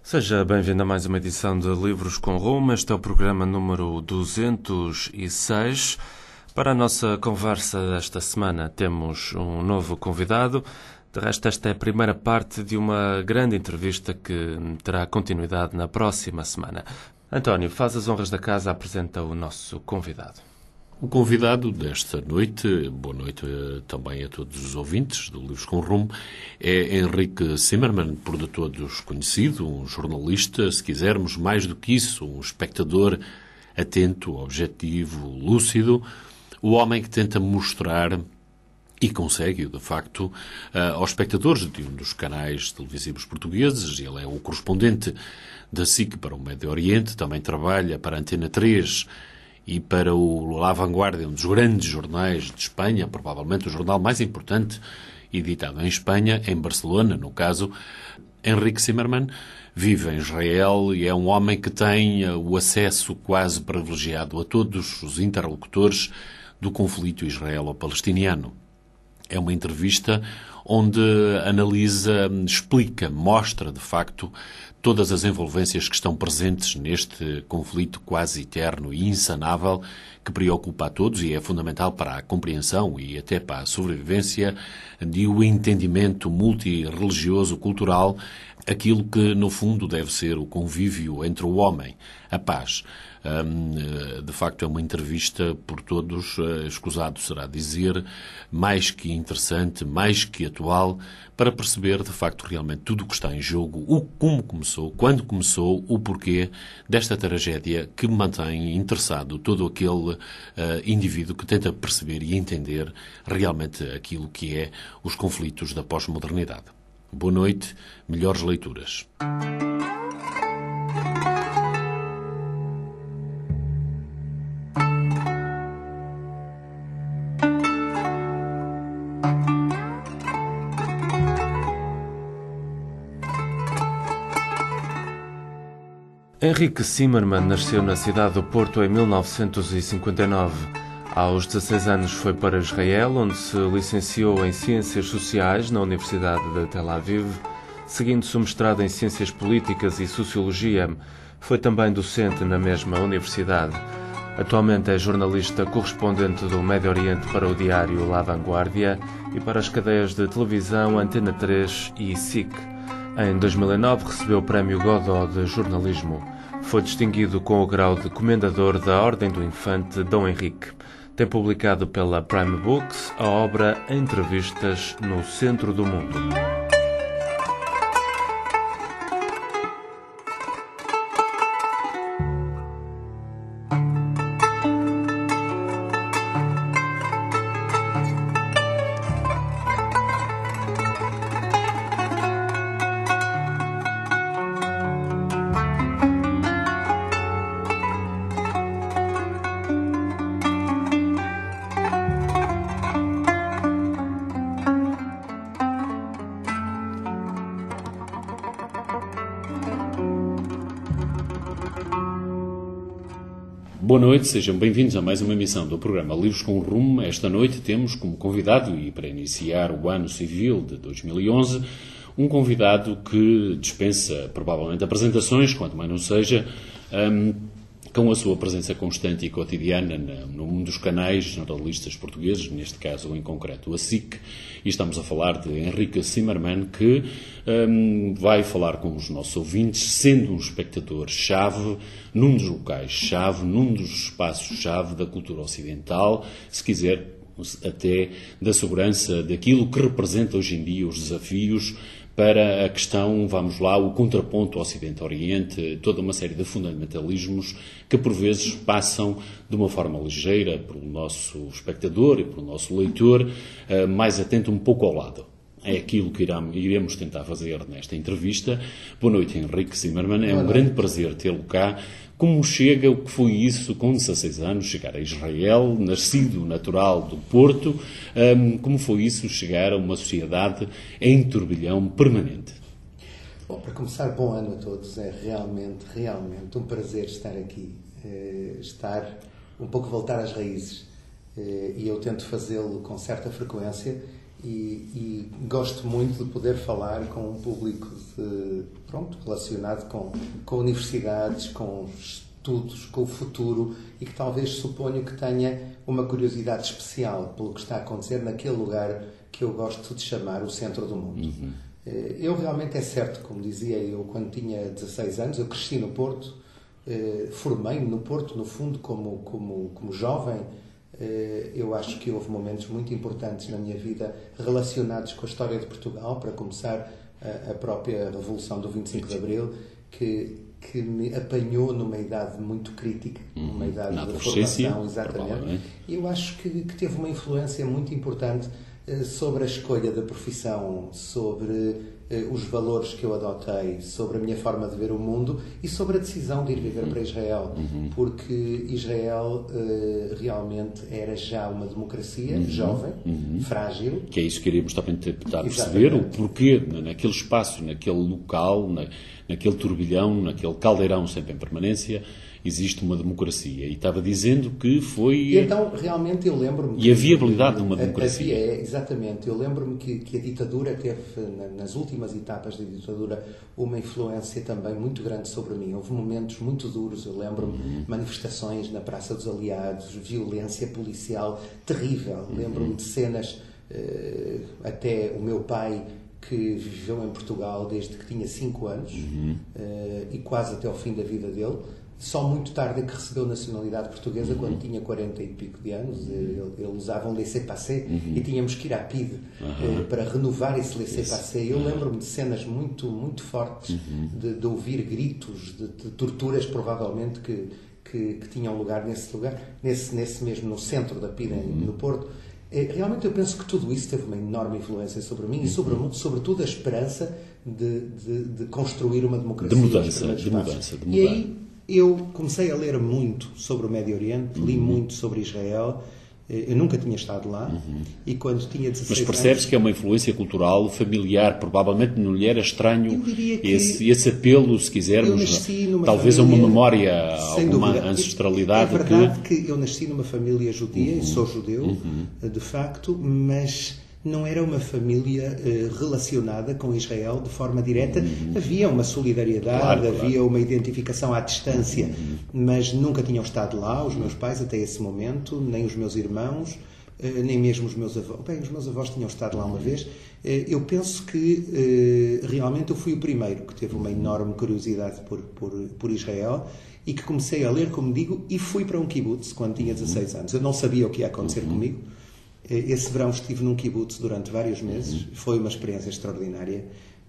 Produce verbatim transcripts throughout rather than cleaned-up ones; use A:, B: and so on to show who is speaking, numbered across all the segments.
A: Seja bem-vindo a mais uma edição de Livros com Rumo. Este é o programa número duzentos e seis. Para a nossa conversa desta semana temos um novo convidado. De resto, esta é a primeira parte de uma grande entrevista que terá continuidade na próxima semana. António, faz as honras da casa, apresenta o nosso convidado.
B: O convidado desta noite, boa noite também a todos os ouvintes do Livros com Rumo, é Henrique Zimmermann, por de todos conhecido, um jornalista, se quisermos, mais do que isso, um espectador atento, objetivo, lúcido, o homem que tenta mostrar, e consegue, de facto, aos espectadores de um dos canais televisivos portugueses. Ele é o correspondente da S I C para o Médio Oriente, também trabalha para a Antena três e para o La Vanguardia, um dos grandes jornais de Espanha, provavelmente o jornal mais importante editado em Espanha, em Barcelona, no caso. Henrique Zimmermann vive em Israel e é um homem que tem o acesso quase privilegiado a todos os interlocutores do conflito israelo-palestiniano. É uma entrevista onde analisa, explica, mostra, de facto, todas as envolvências que estão presentes neste conflito quase eterno e insanável que preocupa a todos e é fundamental para a compreensão e até para a sobrevivência de um entendimento multirreligioso, cultural, aquilo que, no fundo, deve ser o convívio entre o homem, a paz. De facto, é uma entrevista por todos, escusado será dizer, mais que interessante, mais que atual, para perceber, de facto, realmente tudo o que está em jogo, o como começou, quando começou, o porquê desta tragédia que mantém interessado todo aquele uh, indivíduo que tenta perceber e entender realmente aquilo que é os conflitos da pós-modernidade. Boa noite, melhores leituras.
A: Henrique Zimmermann nasceu na cidade do Porto em mil novecentos e cinquenta e nove. Aos dezasseis anos foi para Israel, onde se licenciou em Ciências Sociais na Universidade de Tel Aviv, seguindo-se o mestrado em Ciências Políticas e Sociologia. Foi também docente na mesma universidade. Atualmente é jornalista correspondente do Médio Oriente para o diário La Vanguardia e para as cadeias de televisão Antena três e S I C. Em dois mil e nove recebeu o Prémio Godó de Jornalismo. Foi distinguido com o grau de Comendador da Ordem do Infante Dom Henrique. Tem publicado pela Prime Books a obra Entrevistas no Centro do Mundo.
B: Boa noite, sejam bem-vindos a mais uma emissão do programa Livros com Rumo. Esta noite temos como convidado, e para iniciar o ano civil de dois mil e onze, um convidado que dispensa provavelmente apresentações, quanto mais não seja, um, com a sua presença constante e cotidiana num dos canais jornalistas portugueses, neste caso em concreto a S I C, e estamos a falar de Henrique Zimmermann, que um, vai falar com os nossos ouvintes, sendo um espectador-chave, num dos locais-chave, num dos espaços-chave da cultura ocidental, se quiser, até da segurança daquilo que representa hoje em dia os desafios para a questão, vamos lá, o contraponto Ocidente-Oriente, toda uma série de fundamentalismos que por vezes passam de uma forma ligeira pelo nosso espectador e pelo nosso leitor, mais atento um pouco ao lado. É aquilo que iremos tentar fazer nesta entrevista. Boa noite, Henrique Zimmermann. É um grande prazer tê-lo cá. Como chega, o que foi isso, com dezasseis anos, chegar a Israel, nascido natural do Porto, um, como foi isso, chegar a uma sociedade em turbilhão permanente?
C: Bom, para começar, bom ano a todos. É realmente, realmente um prazer estar aqui, eh, estar, um pouco voltar às raízes. Eh, e eu tento fazê-lo com certa frequência e, e gosto muito de poder falar com um público de, pronto, relacionado com, com universidades, com estudos, com o futuro e que talvez suponho que tenha uma curiosidade especial pelo que está a acontecer naquele lugar que eu gosto de chamar o centro do mundo. Uhum. Eu realmente, é certo, como dizia eu, quando tinha dezasseis anos, eu cresci no Porto, formei-me no Porto, no fundo, como, como, como jovem. Eu acho que houve momentos muito importantes na minha vida relacionados com a história de Portugal, para começar a, a própria Revolução do vinte e cinco de Abril, que, que me apanhou numa idade muito crítica, uhum. numa idade
B: na
C: de formação, exatamente. E eu acho que, que teve uma influência muito importante sobre a escolha da profissão, sobre eh, os valores que eu adotei, sobre a minha forma de ver o mundo e sobre a decisão de ir viver uhum. para Israel. Uhum. Porque Israel eh, realmente era já uma democracia uhum. jovem, uhum. frágil.
B: Que é isso que queríamos também tentar perceber, o porquê, naquele espaço, naquele local, na, naquele turbilhão, naquele caldeirão sempre em permanência, existe uma democracia. E estava dizendo que foi...
C: E então, realmente, eu lembro-me...
B: E a viabilidade de uma democracia.
C: Havia, exatamente. Eu lembro-me que, que a ditadura teve, nas últimas etapas da ditadura, uma influência também muito grande sobre mim. Houve momentos muito duros. Eu lembro-me uhum. manifestações na Praça dos Aliados, violência policial terrível. Uhum. Lembro-me de cenas, uh, até o meu pai, que viveu em Portugal desde que tinha cinco anos, uhum. uh, e quase até ao fim da vida dele. Só muito tarde é que recebeu nacionalidade portuguesa, uhum. quando tinha quarenta e pico de anos. Ele, ele usava um laissez-passer uhum. e tínhamos que ir à P I D uhum. eh, para renovar esse laissez-passer. Eu lembro-me de cenas muito, muito fortes, uhum. de, de ouvir gritos, de, de torturas, provavelmente, que, que, que tinham lugar nesse lugar, nesse, nesse mesmo, no centro da P I D, uhum. no Porto. Eh, realmente eu penso que tudo isso teve uma enorme influência sobre mim uhum. e, sobre, sobretudo, a esperança de, de, de construir uma democracia.
B: De mudança, de mudança, de mudança.
C: E aí, eu comecei a ler muito sobre o Médio Oriente, li uhum. muito sobre Israel. Eu nunca tinha estado lá uhum. e quando tinha dezasseis
B: Mas percebes
C: anos,
B: que é uma influência cultural, familiar, provavelmente não lhe era estranho esse, esse apelo, se quisermos, talvez
C: família,
B: a uma memória, a alguma dúvida. ancestralidade.
C: É verdade que... que eu nasci numa família judia uhum. e sou judeu, uhum. de facto, mas... não era uma família uh, relacionada com Israel de forma direta. Uhum. Havia uma solidariedade, claro, havia claro. uma identificação à distância, uhum. mas nunca tinham estado lá, os meus pais, até esse momento, nem os meus irmãos, uh, nem mesmo os meus avós. Bem, os meus avós tinham estado lá uma vez. Uh, eu penso que uh, realmente eu fui o primeiro que teve uma enorme curiosidade por, por, por Israel e que comecei a ler, como digo, e fui para um kibbutz quando tinha dezasseis anos. Eu não sabia o que ia acontecer uhum. comigo. Esse verão estive num kibbutz durante vários meses, uhum. foi uma experiência extraordinária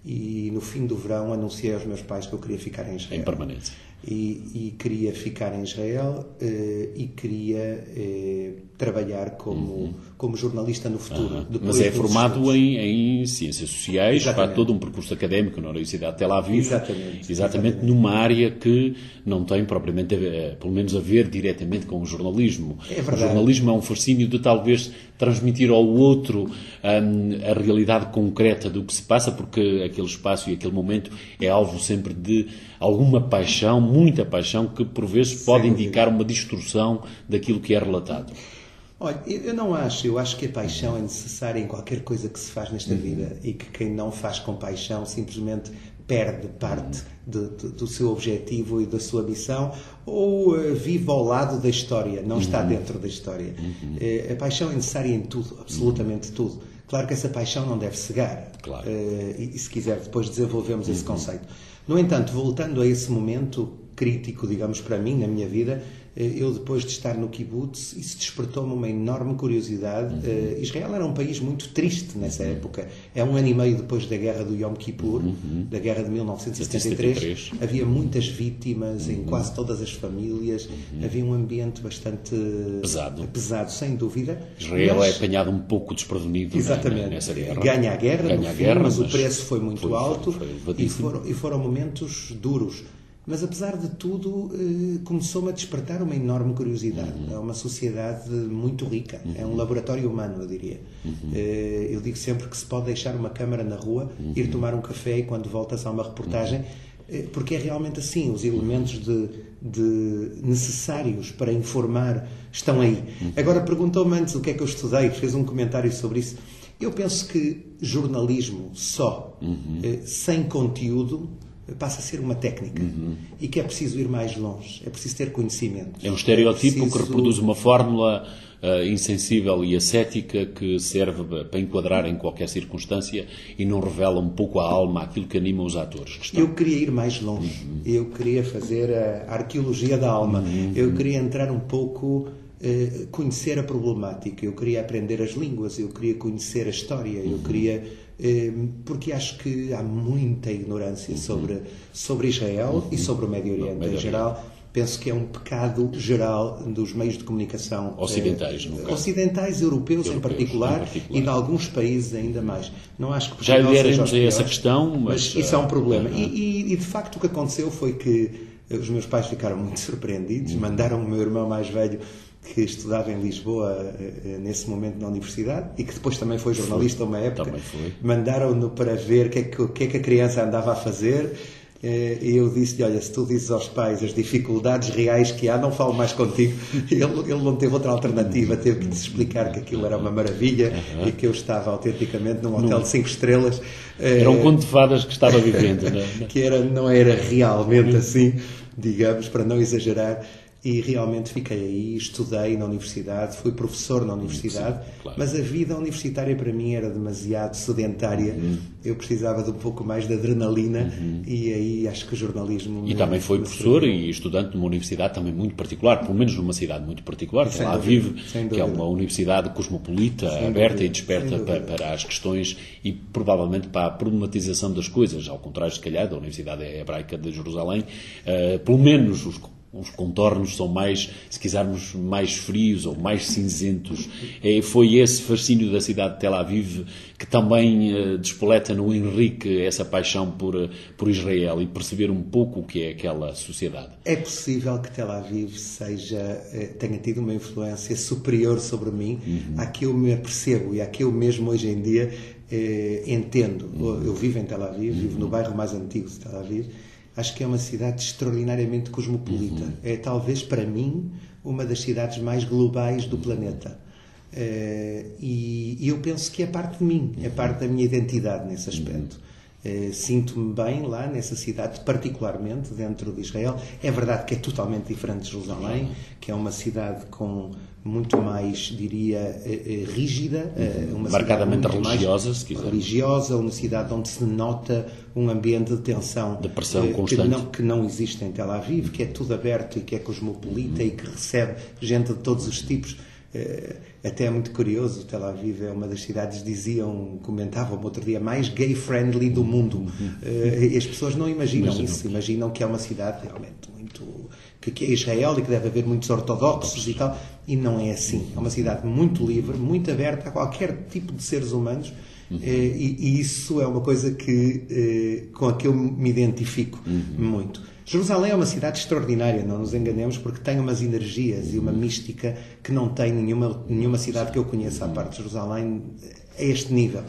C: e no fim do verão anunciei aos meus pais que eu queria ficar em Israel.
B: Em permanência.
C: E, e queria ficar em Israel uh, e queria uh, trabalhar como, uhum. como jornalista no futuro.
B: Uhum. Mas é formado em, em Ciências Sociais, faz todo um percurso académico na Universidade de Tel Aviv,
C: exatamente,
B: exatamente,
C: exatamente
B: numa área que não tem propriamente, a, pelo menos a ver diretamente com o jornalismo.
C: É verdade.
B: O jornalismo é um fascínio de talvez transmitir ao outro um, a realidade concreta do que se passa, porque aquele espaço e aquele momento é alvo sempre de alguma paixão, muita paixão, que por vezes pode Sim. indicar uma distorção daquilo que é relatado.
C: Olha, eu não acho, eu acho que a paixão é necessária em qualquer coisa que se faz nesta uhum. vida e que quem não faz com paixão simplesmente perde parte uhum. de, de, do seu objetivo e da sua missão ou uh, vive ao lado da história, não uhum. está dentro da história. Uhum. Uh, a paixão é necessária em tudo, absolutamente uhum. tudo. Claro que essa paixão não deve cegar.
B: Claro.
C: Uh, e, e se quiser depois desenvolvemos uhum. esse conceito. No entanto, voltando a esse momento crítico, digamos, para mim, na minha vida, eu depois de estar no kibbutz, isso despertou-me uma enorme curiosidade. Uhum. Israel era um país muito triste nessa uhum. época. É um ano e meio depois da guerra do Yom Kippur, uhum. da guerra de mil novecentos e setenta e três. Havia muitas vítimas uhum. em quase todas as famílias. Uhum. Havia um ambiente bastante
B: pesado,
C: pesado sem dúvida.
B: Israel mas... é apanhado um pouco desprevenido
C: Exatamente.
B: nessa guerra.
C: Ganha a guerra,
B: Ganha
C: no
B: a
C: fim,
B: guerra,
C: mas,
B: mas
C: o preço foi muito
B: foi,
C: alto
B: foi, foi
C: e, foram, e foram momentos duros. Mas, apesar de tudo, eh, começou-me a despertar uma enorme curiosidade. Uhum. É uma sociedade muito rica. Uhum. É um laboratório humano, eu diria. Uhum. Eh, eu digo sempre que se pode deixar uma câmara na rua, uhum. ir tomar um café e, quando voltas a uma reportagem, eh, porque é realmente assim. Os elementos de, de necessários para informar estão aí. Uhum. Agora, perguntou-me antes o que é que eu estudei. Fez um comentário sobre isso. Eu penso que jornalismo só, uhum. eh, sem conteúdo, passa a ser uma técnica. Uhum. E que é preciso ir mais longe. É preciso ter conhecimento.
B: É um estereotipo
C: é preciso...
B: que reproduz uma fórmula uh, insensível e ascética que serve para enquadrar em qualquer circunstância e não revela um pouco a alma, aquilo que anima os atores. Que estão...
C: Eu queria ir mais longe. Uhum. Eu queria fazer a arqueologia da alma. Uhum. Eu queria entrar um pouco... Uh, conhecer a problemática, eu queria aprender as línguas, eu queria conhecer a história, eu queria... Uh, porque acho que há muita ignorância sobre, sobre Israel e sobre o Médio Oriente em geral. Penso que é um pecado geral dos meios de comunicação
B: ocidentais,
C: uh,
B: no caso.
C: ocidentais, europeus, europeus em, particular, em particular e de alguns países ainda mais. Não acho que
B: já iremos a essa questão, mas,
C: mas isso é um problema.
B: Uh, uh,
C: e, e, e de facto o que aconteceu foi que os meus pais ficaram muito surpreendidos, uh, mandaram o meu irmão mais velho, que estudava em Lisboa nesse momento na universidade e que depois também foi jornalista uma época, mandaram-no para ver o que, é que, que é que a criança andava a fazer e eu disse-lhe, olha, se tu dizes aos pais as dificuldades reais que há, não falo mais contigo. Ele, ele não teve outra alternativa, teve que te explicar que aquilo era uma maravilha uhum. e que eu estava autenticamente num hotel não. de cinco estrelas.
B: Era um conto de fadas que estava vivendo, não é?
C: Que era, não era realmente assim, digamos, para não exagerar. E realmente fiquei aí, estudei na universidade, fui professor na universidade, sim, claro. Mas a vida universitária para mim era demasiado sedentária, uhum. eu precisava de um pouco mais de adrenalina uhum. e aí acho que o jornalismo...
B: E me, também foi professor serviu. E estudante numa universidade também muito particular, pelo menos numa cidade muito particular, que lá vive, que é uma universidade cosmopolita, sem aberta dúvida. E desperta para, para as questões e provavelmente para a problematização das coisas, ao contrário, se calhar, da Universidade Hebraica de Jerusalém, uh, pelo menos os os contornos são mais, se quisermos, mais frios ou mais cinzentos. É, foi esse fascínio da cidade de Tel Aviv que também uh, despoleta no Henrique essa paixão por, uh, por Israel e perceber um pouco o que é aquela sociedade.
C: É possível que Tel Aviv seja, uh, tenha tido uma influência superior sobre mim, uhum. à que eu me apercebo e à que eu mesmo hoje em dia uh, entendo. Uhum. Eu vivo em Tel Aviv, uhum. vivo no bairro mais antigo de Tel Aviv. Acho que é uma cidade extraordinariamente cosmopolita. Uhum. É talvez, para mim, uma das cidades mais globais do planeta. Uh, e, e eu penso que é parte de mim, é parte da minha identidade nesse aspecto. Uh, sinto-me bem lá nessa cidade, particularmente dentro de Israel. É verdade que é totalmente diferente de Jerusalém, que é uma cidade com muito mais, diria, uh, uh, rígida, uh, uma
B: marcadamente religiosa, se quiser.
C: Religiosa, uma cidade onde se nota um ambiente de tensão,
B: de pressão
C: uh,
B: constante,
C: que não, que não existe em Tel Aviv, que é tudo aberto e que é cosmopolita, uhum. e que recebe gente de todos os tipos. Uh, até é muito curioso, Tel Aviv é uma das cidades, diziam, comentavam outro dia, mais gay-friendly do mundo. Uh, e as pessoas não imaginam Imagino. isso, imaginam que é uma cidade realmente muito... Que, que é Israel e que deve haver muitos ortodoxos e tal, e não é assim. É uma cidade muito livre, muito aberta a qualquer tipo de seres humanos, uhum. e, e isso é uma coisa que, com a que eu me identifico uhum. muito. Jerusalém é uma cidade extraordinária, não nos enganemos, porque tem umas energias e uma mística que não tem nenhuma, nenhuma cidade que eu conheça à parte de Jerusalém a este nível.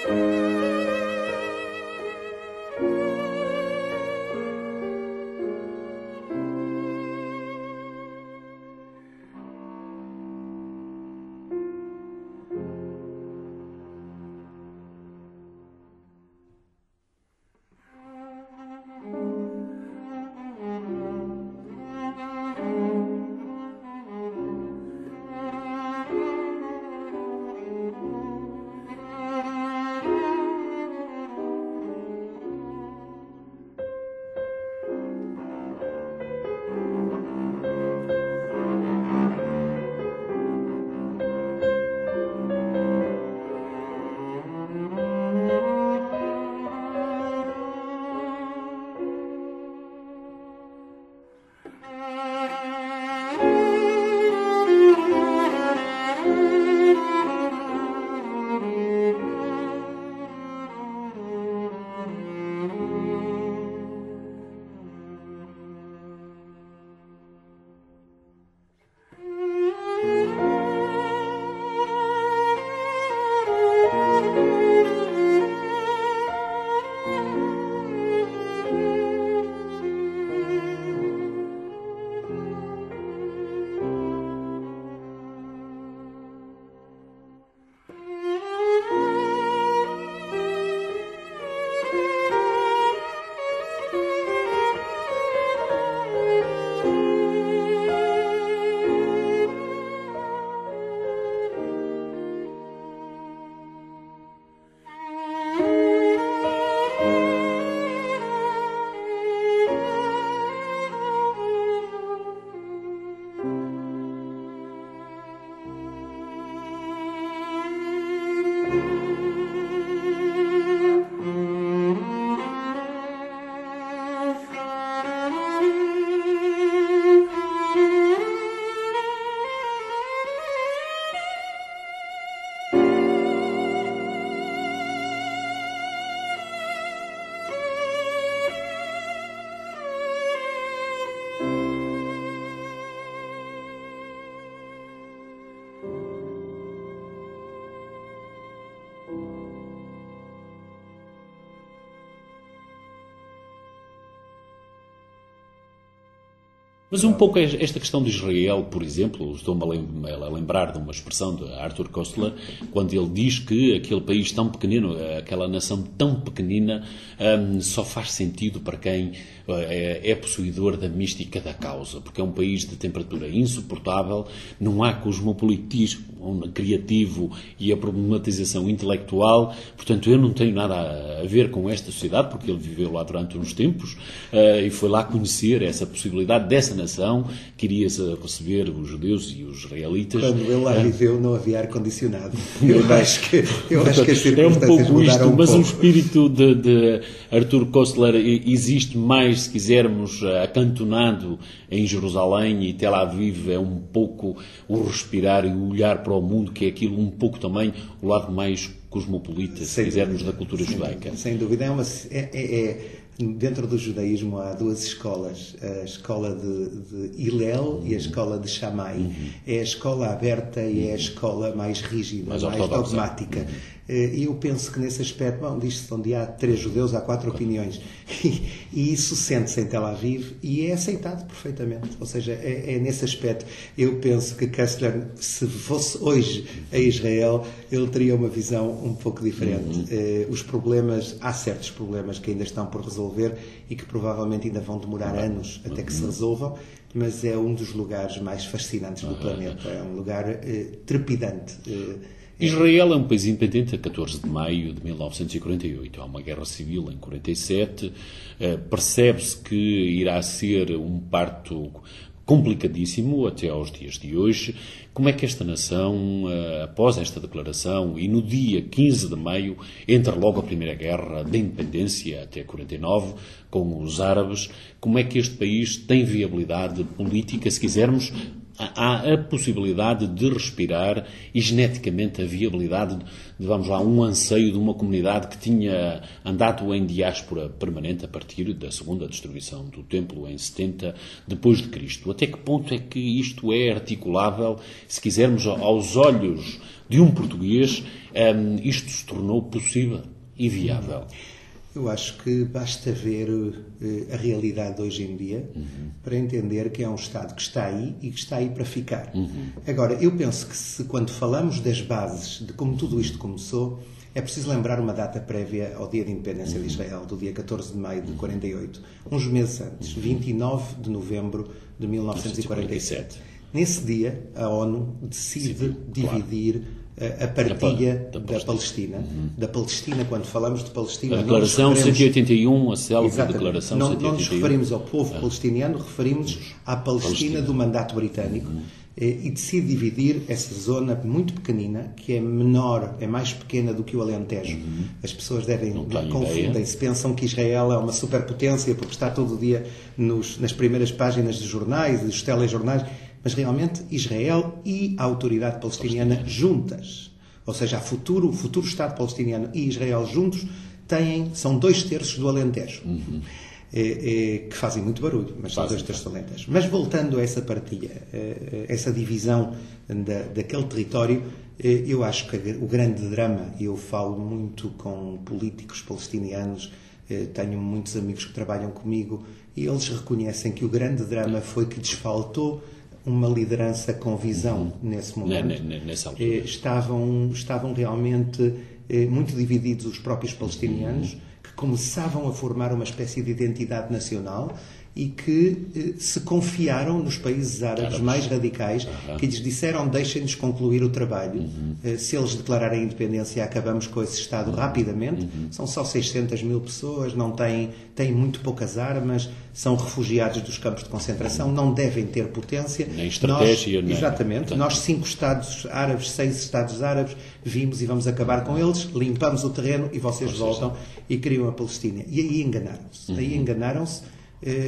B: Mas um pouco esta questão de Israel, por exemplo, estou-me a lembrar de uma expressão de Arthur Koestler, quando ele diz que aquele país tão pequenino, aquela nação tão pequenina, um, só faz sentido para quem é, é possuidor da mística da causa, porque é um país de temperatura insuportável, não há cosmopolitismo criativo e a problematização intelectual, portanto eu não tenho nada a ver com esta sociedade, porque ele viveu lá durante uns tempos uh, e foi lá conhecer essa possibilidade dessa nação, queria receber os judeus e os israelitas.
C: Quando ele lá viveu não havia ar-condicionado. Eu acho que, eu acho que as circunstâncias
B: é um pouco isto,
C: um
B: mas
C: pouco.
B: O espírito de, de Arthur Koestler existe mais, se quisermos, acantonado em Jerusalém, e Tel Aviv é um pouco o respirar e o olhar para o mundo, que é aquilo um pouco também o lado mais cosmopolita, se sem quisermos, dúvida, da cultura
C: sem
B: judaica.
C: Dúvida, sem dúvida. É uma, é, é, é, dentro do judaísmo há duas escolas, a escola de, de Hillel uhum. e a escola de Shammai. Uhum. É a escola aberta e uhum. é a escola mais rígida, mais, mais dogmática. Uhum. Eu penso que nesse aspecto, bom, diz-se onde há três judeus, há quatro opiniões. E, e isso sente-se em Tel Aviv e é aceitado perfeitamente. Ou seja, é, é nesse aspecto. Eu penso que Koestler, se fosse hoje a Israel, ele teria uma visão um pouco diferente. Uhum. Eh, os problemas, há certos problemas que ainda estão por resolver e que provavelmente ainda vão demorar anos até que se resolvam, mas é um dos lugares mais fascinantes do planeta. É um lugar eh, trepidante. Eh,
B: Israel é um país independente a catorze de maio de mil novecentos e quarenta e oito. Há uma guerra civil em quarenta e sete. Uh, percebe-se que irá ser um parto complicadíssimo até aos dias de hoje. Como é que esta nação, após esta declaração, e no dia quinze de maio, entra logo a Primeira Guerra da Independência, até quarenta e nove, com os árabes, como é que este país tem viabilidade política, se quisermos, há a possibilidade de respirar e geneticamente a viabilidade de, vamos lá, um anseio de uma comunidade que tinha andado em diáspora permanente a partir da segunda destruição do templo em setenta depois de Cristo. Até que ponto é que isto é articulável, se quisermos, aos olhos de um português, um, isto se tornou possível e viável?
C: Eu acho que basta ver uh, a realidade de hoje em dia uhum. para entender que é um Estado que está aí e que está aí para ficar. Uhum. Agora, eu penso que se, quando falamos das bases de como tudo isto começou, é preciso lembrar uma data prévia ao dia de independência uhum. de Israel, do dia catorze de maio de quarenta e oito, uns meses antes, vinte e nove de novembro de mil novecentos e quarenta e sete. Nesse dia, a ONU decide Sim, dividir claro. a partilha da, da, da Palestina. Uhum. Da Palestina, quando falamos de Palestina...
B: A Declaração referimos... cento e oitenta e um, a célebre Declaração
C: não,
B: cento e oitenta e um.
C: Não nos referimos ao povo ah. palestiniano, referimos à Palestina, Palestina do mandato britânico uhum. e decide dividir essa zona muito pequenina, que é menor, é mais pequena do que o Alentejo. Uhum. As pessoas devem, confundem-se, pensam que Israel é uma superpotência porque está todo o dia nos, nas primeiras páginas dos jornais, dos telejornais, mas realmente Israel e a autoridade palestiniana juntas, ou seja, a futuro, o futuro Estado palestiniano e Israel juntos, têm, são dois terços do Alentejo, uhum. é, é, que fazem muito barulho, mas são dois terços do Alentejo. Mas voltando a essa partilha, essa divisão da, daquele território, eu acho que o grande drama, eu falo muito com políticos palestinianos, tenho muitos amigos que trabalham comigo, e eles reconhecem que o grande drama foi que lhes faltou uma liderança com visão uhum. nesse momento.
B: Nessa altura.
C: Estavam, estavam realmente muito divididos os próprios palestinianos, uhum. que começavam a formar uma espécie de identidade nacional e que se confiaram nos países árabes, árabes. mais radicais, uhum. que lhes disseram deixem-nos concluir o trabalho. Uhum. Se eles declararem a independência, acabamos com esse Estado uhum. rapidamente. Uhum. São só seiscentas mil pessoas, não têm, têm muito poucas armas, são refugiados dos campos de concentração, não devem ter potência.
B: Nem estratégia,
C: nós,
B: nem...
C: Exatamente. Portanto... Nós, cinco Estados árabes, seis Estados árabes, vimos e vamos acabar com eles, limpamos o terreno e vocês, vocês voltam são. e criam a Palestina. E aí enganaram-se. Uhum. Aí enganaram-se.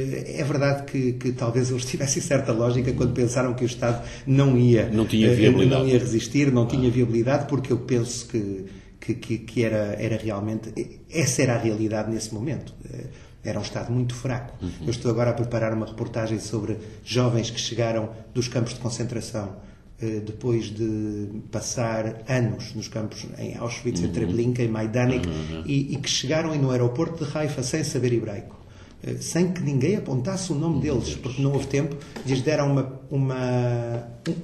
C: É verdade que, que talvez eles tivessem certa lógica quando pensaram que o Estado não ia,
B: não tinha viabilidade.
C: não ia resistir, não ah. tinha viabilidade, porque eu penso que, que, que era, era realmente... Essa era a realidade nesse momento. Era um Estado muito fraco. Uhum. Eu estou agora a preparar uma reportagem sobre jovens que chegaram dos campos de concentração depois de passar anos nos campos em Auschwitz, uhum. em Treblinka, em Majdanek, uhum. e, e que chegaram no aeroporto de Haifa sem saber hebraico. Sem que ninguém apontasse o nome deles, porque não houve tempo, lhes deram uma, uma,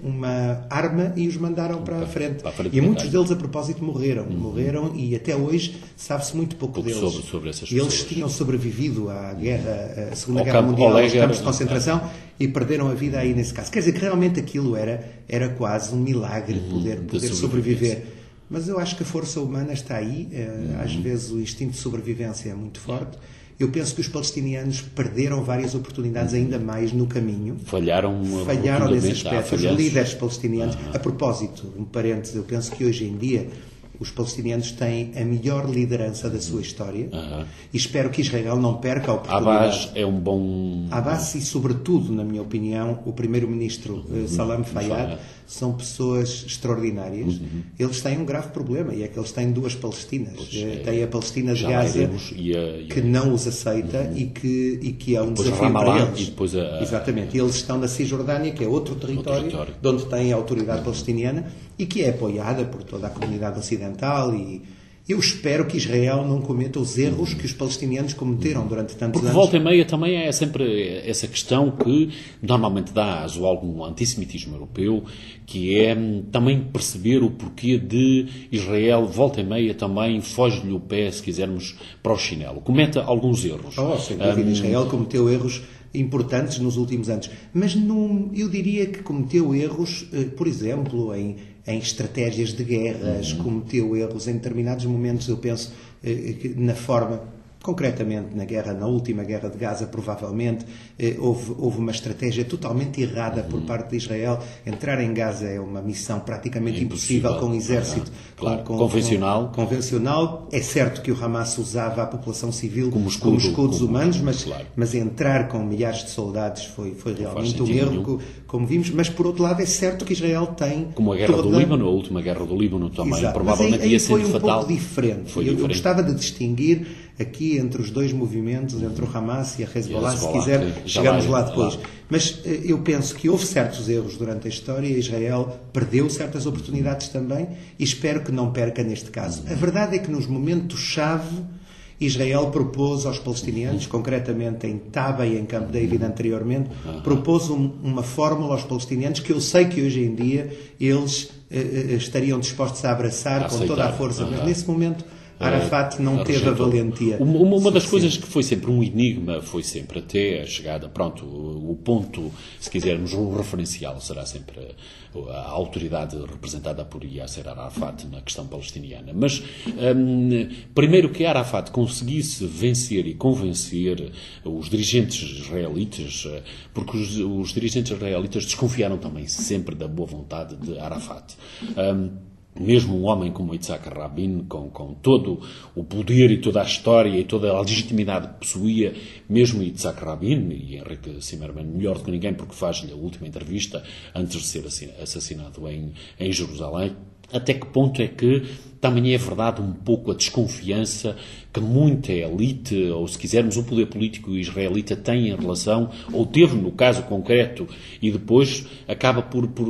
C: uma arma e os mandaram para a frente. Para a frente e muitos deles, a propósito, morreram. Uhum. Morreram e até hoje sabe-se muito pouco, pouco deles.
B: Sobre, sobre essas
C: eles
B: pessoas.
C: tinham sobrevivido à guerra, à Segunda
B: ao
C: Guerra
B: campo,
C: Mundial, aos campos
B: de
C: concentração ah. e perderam a vida aí nesse caso. Quer dizer que realmente aquilo era, era quase um milagre uhum. poder, poder sobreviver. Mas eu acho que a força humana está aí. Uhum. Às vezes o instinto de sobrevivência é muito forte. Eu penso que os palestinianos perderam várias oportunidades ainda mais no caminho.
B: Falharam
C: Falharam nesse aspecto. Os líderes palestinianos... Ah. A propósito, um parênteses, eu penso que hoje em dia os palestinianos têm a melhor liderança da sua história uh-huh. e espero que Israel não perca a oportunidade.
B: Abbas é um bom...
C: Abbas e, sobretudo, na minha opinião, o primeiro-ministro uh-huh. Salam Fayyad são pessoas extraordinárias. Uh-huh. Eles têm um grave problema e é que eles têm duas Palestinas. É, tem a Palestina de Gaza e a, e a... que não os aceita uh-huh. e, que, e que é um depois desafio para eles.
B: E depois a...
C: Exatamente. E eles estão na Cisjordânia, que é outro território, outro território. onde tem a autoridade uh-huh. palestiniana e que é apoiada por toda a comunidade ocidental e eu espero que Israel não cometa os erros que os palestinianos cometeram durante tantos
B: Porque
C: anos.
B: Volta e meia também é sempre essa questão que normalmente dá aso a algum antissemitismo europeu, que é também perceber o porquê de Israel, volta e meia, também foge-lhe o pé, se quisermos, para o chinelo. Comete alguns erros.
C: Oh, sem dúvida, um... Israel cometeu erros importantes nos últimos anos. Mas não, eu diria que cometeu erros, por exemplo, em, em estratégias de guerras, uhum. cometeu erros em determinados momentos, eu penso, na forma concretamente na guerra, na última guerra de Gaza, provavelmente, eh, houve, houve uma estratégia totalmente errada por parte de Israel. Entrar em Gaza é uma missão praticamente é impossível, impossível com um exército
B: ah, claro.
C: com, com,
B: convencional.
C: Com, convencional. É certo que o Hamas usava a população civil
B: como, escudo,
C: como escudos
B: como,
C: humanos, mas,
B: claro.
C: mas entrar com milhares de soldados foi, foi realmente um erro, como vimos. Mas, por outro lado, é certo que Israel tem...
B: Como a guerra
C: toda...
B: do Líbano, a última guerra do Líbano também,
C: Exato.
B: provavelmente
C: mas aí, aí
B: ia ser
C: foi um
B: fatal.
C: pouco diferente.
B: Foi
C: eu,
B: diferente.
C: eu gostava de distinguir aqui entre os dois movimentos, entre o Hamas e a Hezbollah, se quiser, chegamos lá depois. Mas eu penso que houve certos erros durante a história e Israel perdeu certas oportunidades também e espero que não perca neste caso. A verdade é que nos momentos-chave Israel propôs aos palestinianos, concretamente em Taba e em Camp David anteriormente, propôs um, uma fórmula aos palestinianos que eu sei que hoje em dia eles eh, estariam dispostos a abraçar a com toda a força, mas nesse momento Arafat não uh, teve a valentia.
B: Uma, uma, uma das coisas que foi sempre um enigma, foi sempre até a chegada, pronto, o, o ponto, se quisermos, um referencial será sempre a, a autoridade representada por Yasser Arafat na questão palestiniana. Mas, um, primeiro que Arafat conseguisse vencer e convencer os dirigentes israelitas, porque os, os dirigentes israelitas desconfiaram também sempre da boa vontade de Arafat. Um, Mesmo um homem como Yitzhak Rabin, com, com todo o poder e toda a história e toda a legitimidade que possuía, mesmo Yitzhak Rabin, e Henrique Zimmermann melhor do que ninguém, porque faz-lhe a última entrevista antes de ser assassinado em, em Jerusalém, até que ponto é que também é verdade um pouco a desconfiança que muita elite, ou se quisermos o poder político israelita tem em relação, ou teve no caso concreto, e depois acaba por... por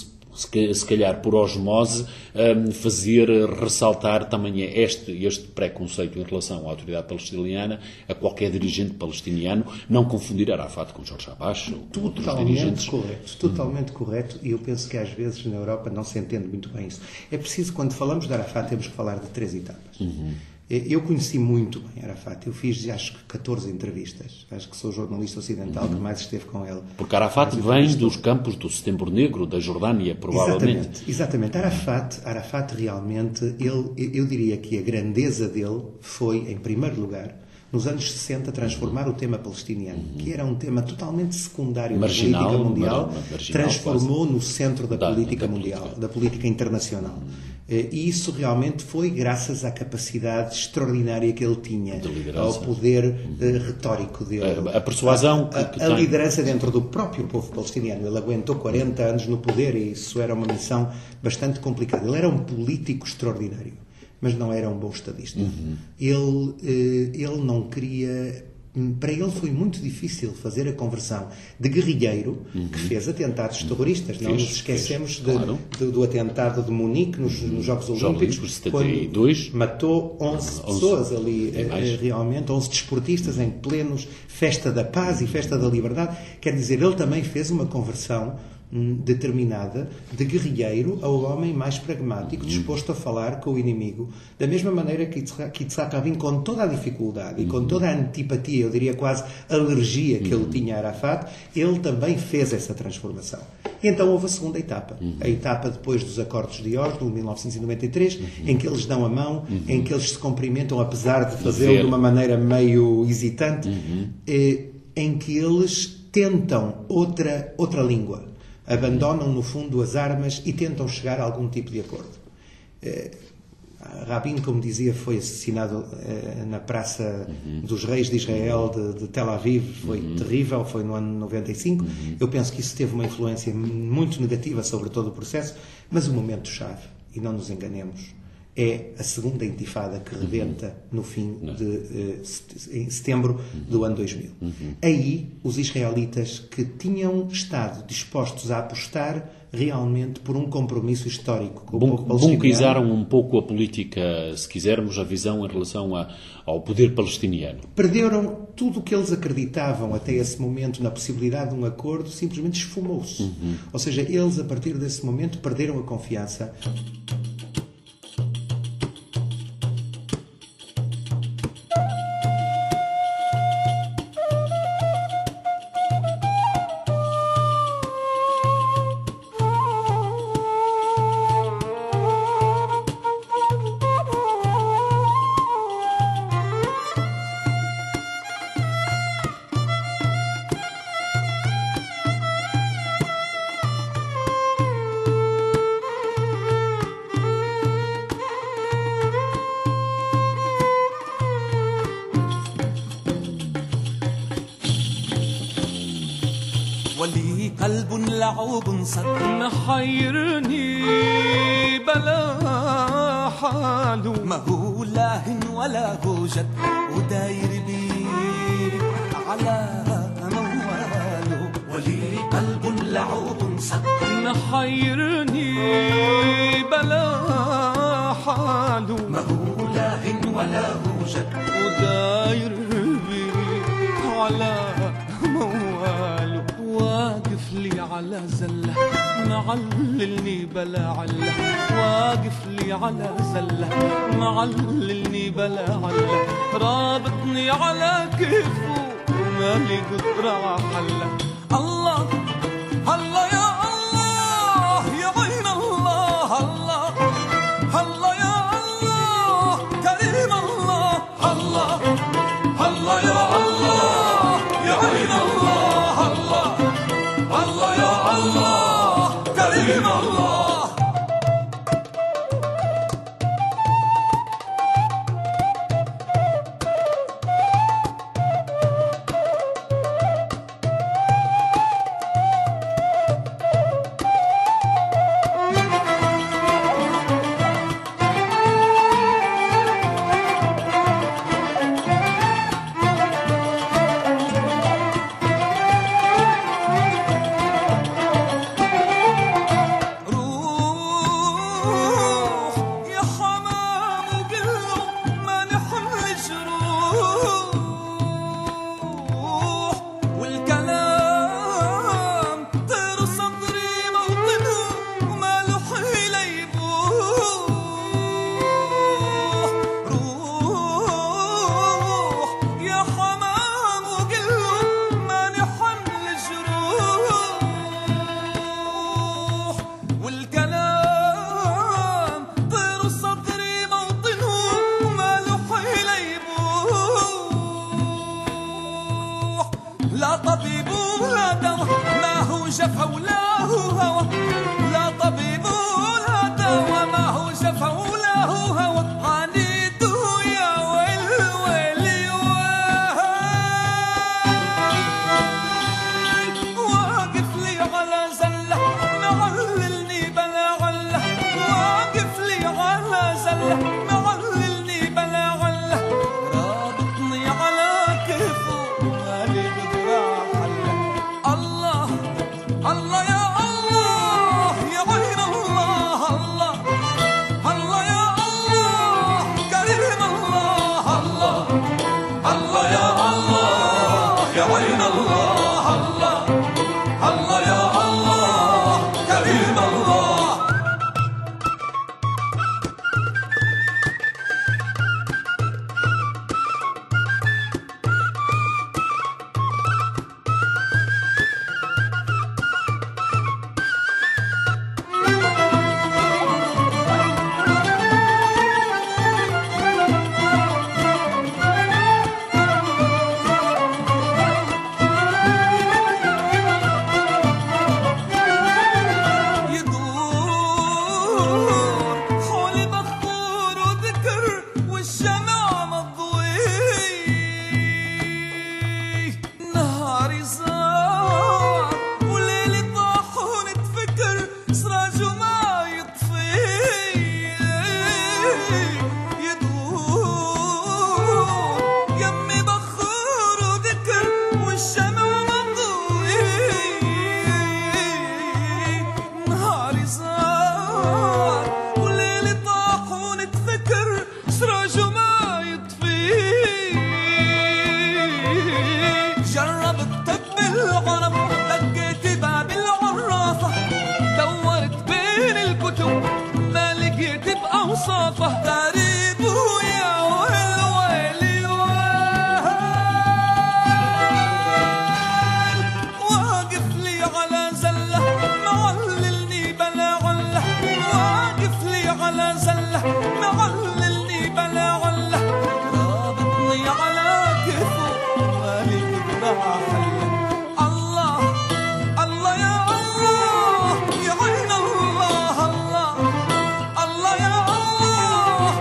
B: se calhar por osmose, fazer ressaltar também este, este preconceito em relação à autoridade palestiniana, a qualquer dirigente palestiniano, não confundir Arafat com Jorge Abbas ou com outros dirigentes.
C: Correto, totalmente hum. correto, e eu penso que às vezes na Europa não se entende muito bem isso. É preciso, quando falamos de Arafat, temos que falar de três etapas. Uhum. Eu conheci muito bem Arafat, eu fiz acho que catorze entrevistas, acho que sou o jornalista ocidental uhum. que mais esteve com ele.
B: Porque Arafat vem dos campos do Setembro Negro, da Jordânia, provavelmente.
C: Exatamente, exatamente. Arafat, Arafat realmente, ele, eu diria que a grandeza dele foi, em primeiro lugar, nos anos sessenta, transformar o tema palestiniano, uhum. que era um tema totalmente secundário
B: marginal,
C: da política mundial,
B: marginal,
C: transformou
B: quase.
C: no centro da, da política da mundial, política. da política internacional. Uhum. E isso realmente foi graças à capacidade extraordinária que ele tinha, ao poder uh, retórico dele.
B: A, a persuasão.
C: A, a,
B: que
C: a
B: tem.
C: liderança dentro do próprio povo palestiniano. Ele aguentou quarenta anos no poder e isso era uma missão bastante complicada. Ele era um político extraordinário, mas não era um bom estadista. Uhum. Ele, uh, ele não queria... Para ele foi muito difícil fazer a conversão de guerrilheiro uhum. que fez atentados terroristas. Fez, não nos esquecemos fez, de, claro. de, do atentado de Munique nos, uhum. nos Jogos Olímpicos,
B: setenta e dois.
C: Quando matou onze ah, pessoas onze, ali, é realmente, onze desportistas em plenos Festa da Paz e Festa da Liberdade. Quer dizer, ele também fez uma conversão determinada de guerrilheiro ao homem mais pragmático, disposto a falar com o inimigo, da mesma maneira que Yitzhak Rabin, com toda a dificuldade e com toda a antipatia, eu diria quase alergia que ele tinha a Arafat, ele também fez essa transformação. E então houve a segunda etapa, a etapa depois dos acordos de Oslo, de mil novecentos e noventa e três, em que eles dão a mão, em que eles se cumprimentam, apesar de fazê-lo de uma maneira meio hesitante, em que eles tentam outra, outra língua. Abandonam, no fundo, as armas e tentam chegar a algum tipo de acordo. Eh, Rabin, como dizia, foi assassinado eh, na Praça uhum. dos Reis de Israel de, de Tel Aviv. Foi uhum. terrível, foi no ano noventa e cinco. Uhum. Eu penso que isso teve uma influência muito negativa sobre todo o processo, mas o momento-chave, e não nos enganemos, é a segunda intifada que rebenta no fim de uh, em setembro do ano dois mil. Uhum. Aí, os israelitas que tinham estado dispostos a apostar realmente por um compromisso histórico com o povo palestiniano.
B: Bunquizaram um pouco a política, se quisermos, a visão em relação a, ao poder palestiniano.
C: Perderam tudo o que eles acreditavam até esse momento na possibilidade de um acordo, simplesmente esfumou-se. Uhum. Ou seja, eles, a partir desse momento, perderam a confiança.
D: ملعوب انصد
E: محيرني بلا حاله
D: ما هو لاهن ولا هو جد وداير بيه على مواله ولي قلب لعوب انصد
E: محيرني بلا حاله
D: ما هو لاهن ولا هو جد
E: وداير بيه على مواله واقف لي على زله معللني بلا عله واقف لي على زله معللني بلا عله رابطني على كيفه ومالي قدرة حله
D: الله الله يا الله يا عين الله الله الله يا الله كريم الله الله الله يا الله يا عين الله الله الله يا الله كريم الله لا طبيب ولا دواء ما هو شفا ولا هو هوى لا طبيب ولا دواء ما هو شفا ولا هو هوى عنيده يا ويل ويلي واقف لي على زله معللني بلا عله واقف لي على زله معللني بلا عله رابطني على كيفه مالي الله الله يا الله يا عين الله الله الله يا الله كريم الله الله الله يا الله يا عين الله الله الله يا الله كريم الله صافه غريب ويا ويل ويلي واقف لي على زله معللني بلا عله واقف لي على زله معللني بلا عله رابطني على كيفه مالي قدرة حله الله الله يا الله يا عين الله الله الله يا الله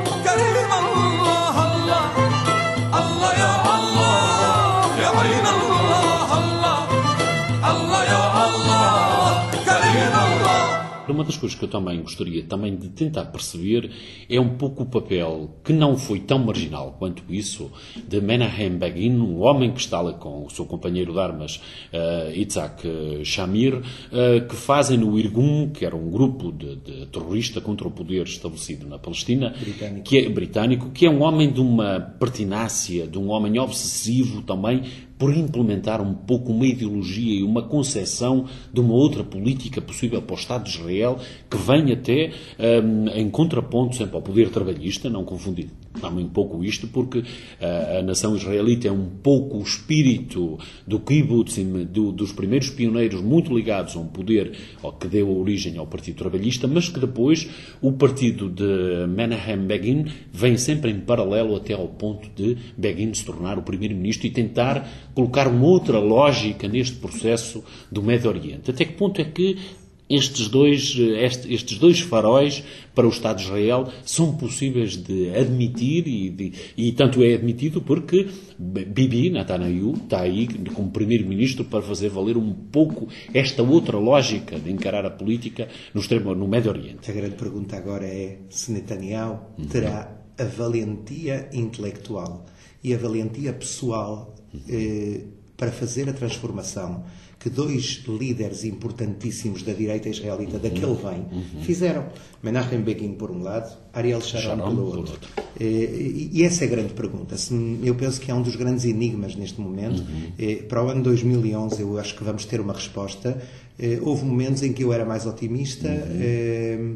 B: uma das coisas que eu também gostaria também de tentar perceber é um pouco o papel, que não foi tão marginal quanto isso, de Menahem Begin, um homem que está lá com o seu companheiro de armas, uh, Yitzhak Shamir, uh, que fazem no Irgun, que era um grupo de, de terrorista contra o poder estabelecido na Palestina,
C: Britânico.
B: que é britânico, que é um homem de uma pertinácia, de um homem obsessivo também, por implementar um pouco uma ideologia e uma concepção de uma outra política possível para o Estado de Israel, que vem até um, em contraponto sempre ao poder trabalhista, não confundir também um pouco isto, porque uh, a nação israelita é um pouco o espírito do kibbutz, do, dos primeiros pioneiros muito ligados a um poder que deu origem ao Partido Trabalhista, mas que depois o partido de Menahem Begin vem sempre em paralelo até ao ponto de Begin se tornar o primeiro-ministro e tentar colocar uma outra lógica neste processo do Médio Oriente. Até que ponto é que estes dois, estes dois faróis para o Estado de Israel são possíveis de admitir e, de, e tanto é admitido porque Bibi Netanyahu está aí como primeiro-ministro para fazer valer um pouco esta outra lógica de encarar a política no, extremo, no Médio Oriente.
C: A grande pergunta agora é se Netanyahu terá a valentia intelectual e a valentia pessoal eh, para fazer a transformação que dois líderes importantíssimos da direita israelita, daquele vem, uhum. fizeram. Menahem Begin, por um lado, Ariel Sharon, Sharon pelo outro. outro. E, e essa é a grande pergunta. Eu penso que é um dos grandes enigmas neste momento. Uhum. Para o ano dois mil e onze, eu acho que vamos ter uma resposta. Houve momentos em que eu era mais otimista. Uhum.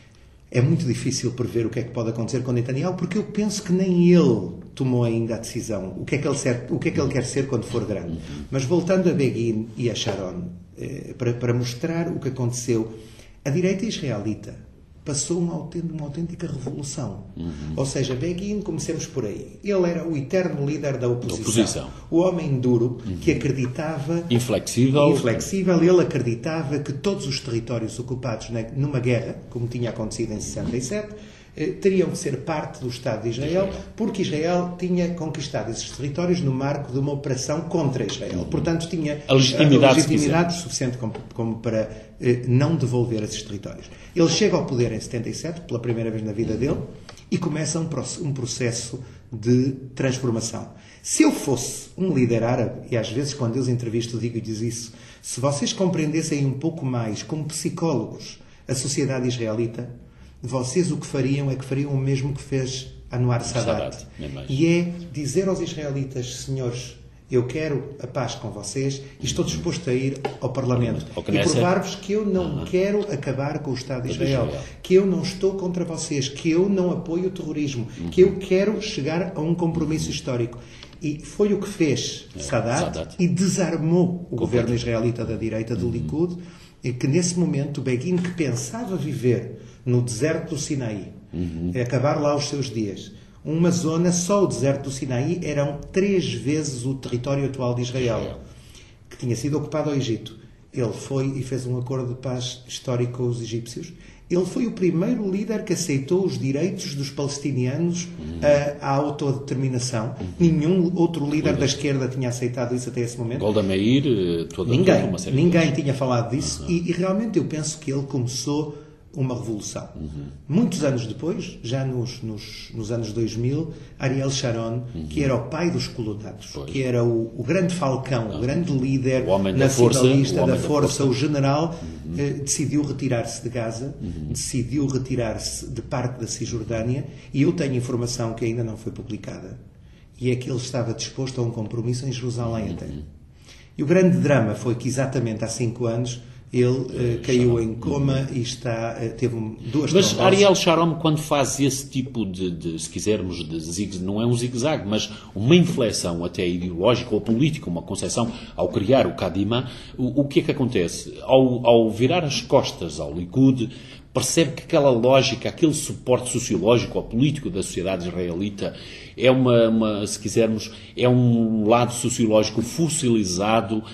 C: É muito difícil prever o que é que pode acontecer com Netanyahu, porque eu penso que nem ele tomou ainda a decisão, o que é que ele, ser, o que é que ele quer ser quando for grande. Mas voltando a Begin e a Sharon, eh, para, para mostrar o que aconteceu, a direita israelita passou uma, uma autêntica revolução. Uhum. Ou seja, Begin, comecemos por aí, ele era o eterno líder da oposição. oposição. O homem duro, uhum. que acreditava...
B: Inflexível.
C: Inflexível. Ele acreditava que todos os territórios ocupados numa guerra, como tinha acontecido em sessenta e sete, teriam que ser parte do Estado de Israel, porque Israel tinha conquistado esses territórios no marco de uma operação contra Israel. Uhum. Portanto, tinha
B: a legitimidade,
C: a legitimidade suficiente como, como para eh, não devolver esses territórios. Ele chega ao poder em setenta e sete, pela primeira vez na vida dele, e começa um, um processo de transformação. Se eu fosse um líder árabe, e às vezes quando eu os entrevisto digo-lhes isso, se vocês compreendessem um pouco mais, como psicólogos, a sociedade israelita, vocês o que fariam é que fariam o mesmo que fez Anwar Sadat. Sadat e é dizer aos israelitas, senhores, eu quero a paz com vocês e estou disposto a ir ao Parlamento e provar-vos que eu não uhum. quero acabar com o Estado de Israel, Israel, que eu não estou contra vocês, que eu não apoio o terrorismo, uhum. que eu quero chegar a um compromisso histórico. E foi o que fez é, Sadat, Sadat e desarmou o governo israelita da direita do uhum. Likud, e que nesse momento Begin, que pensava viver no deserto do Sinaí, uhum. acabar lá os seus dias, uma zona, só o deserto do Sinaí, eram três vezes o território atual de Israel, que tinha sido ocupado ao Egito. Ele foi e fez um acordo de paz histórico com os egípcios. Ele foi o primeiro líder que aceitou os direitos dos palestinianos uhum. à, à autodeterminação. Uhum. Nenhum outro líder Cuida. da esquerda tinha aceitado isso até esse momento.
B: Golda Meir, toda,
C: ninguém,
B: toda uma série
C: ninguém
B: de
C: tinha falado disso. Uhum. E, e realmente eu penso que ele começou uma revolução. Uhum. Muitos anos depois, já nos, nos, nos anos dois mil, Ariel Sharon, uhum. que era o pai dos colonatos, pois. que era o, o grande falcão, não. o grande líder
B: o homem
C: nacionalista
B: da força,
C: da, força,
B: força,
C: o general, uhum. eh, decidiu retirar-se de Gaza, uhum. decidiu retirar-se de parte da Cisjordânia, e eu tenho informação que ainda não foi publicada, e é que ele estava disposto a um compromisso em Jerusalém uhum. até. E o grande drama foi que exatamente há cinco anos ele uh, caiu em coma e está, uh, teve duas
B: Mas
C: tromboses.
B: Ariel Sharon, quando faz esse tipo de, de se quisermos, de zig, não é um zigue-zague, mas uma inflexão até ideológica ou política, uma concepção, ao criar o Kadima, o, o que é que acontece? Ao, ao virar as costas ao Likud, percebe que aquela lógica, aquele suporte sociológico ou político da sociedade israelita é uma, uma, se quisermos, é um lado sociológico fossilizado,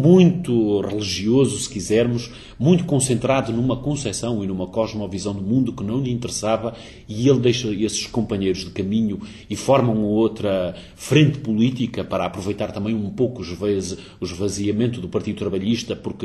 B: muito religioso, se quisermos, muito concentrado numa concepção e numa cosmovisão do mundo que não lhe interessava, e ele deixa esses companheiros de caminho e forma uma outra frente política para aproveitar também um pouco o esvaziamento do Partido Trabalhista, porque